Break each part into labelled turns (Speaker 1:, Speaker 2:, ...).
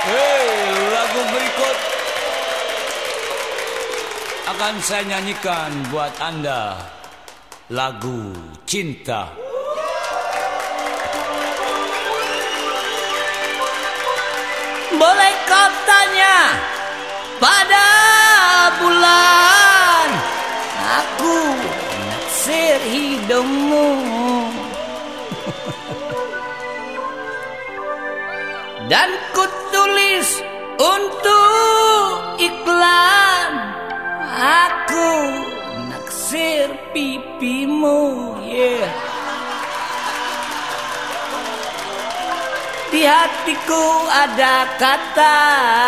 Speaker 1: Lagu berikut akan saya nyanyikan buat Anda. Lagu Cinta. Boleh kau tanya pada bulan, aku naksir hidungmu. Dan ku tulis untuk iklan, aku naksir pipimu, yeah. Di hatiku ada kata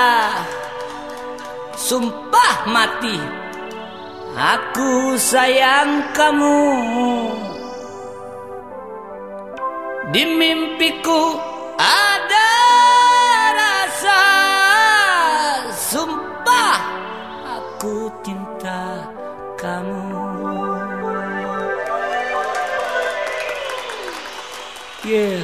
Speaker 1: sumpah mati, aku sayang kamu. Di mimpiku ada rasa sumpah aku cinta kamu, yeah.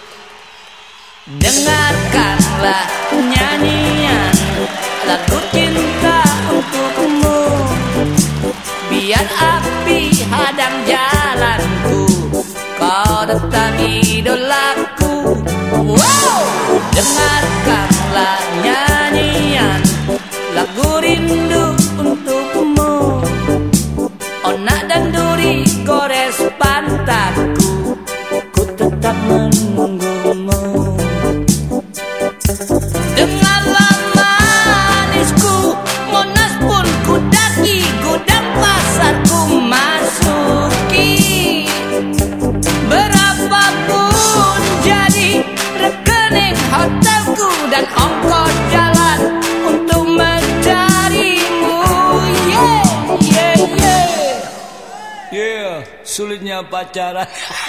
Speaker 1: Dengarkanlah nyanyian lagu cinta untukmu, biar api hadang jalanku, kau tetap idolaku. Wow! Dengarkanlah nyanyian lagu rindu untukmu, onak dan duri gores pantatku, ku tetap menunggumu. Dengarlah manisku, Monas pun ku daki, gudang pasar ku masuki. Berapapun jadi rekening hotelku dan ongkos jalan untuk mencarimu, yeah, yeah, yeah. Yeah, sulitnya pacaran.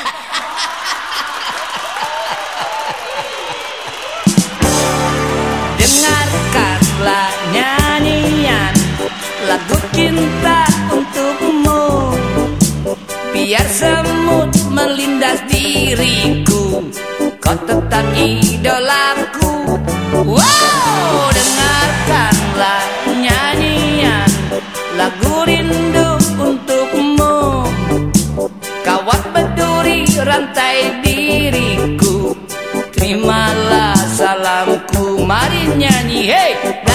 Speaker 1: Dengarkanlah nyanyian lagu cinta untukmu, biar semut melindas diriku, kau tetap idolaku. Wow! Dengarkanlah nyanyian lagu rindu untukmu, kawat berduri rantai diriku, terimalah salamku. Mari nyanyi, hey!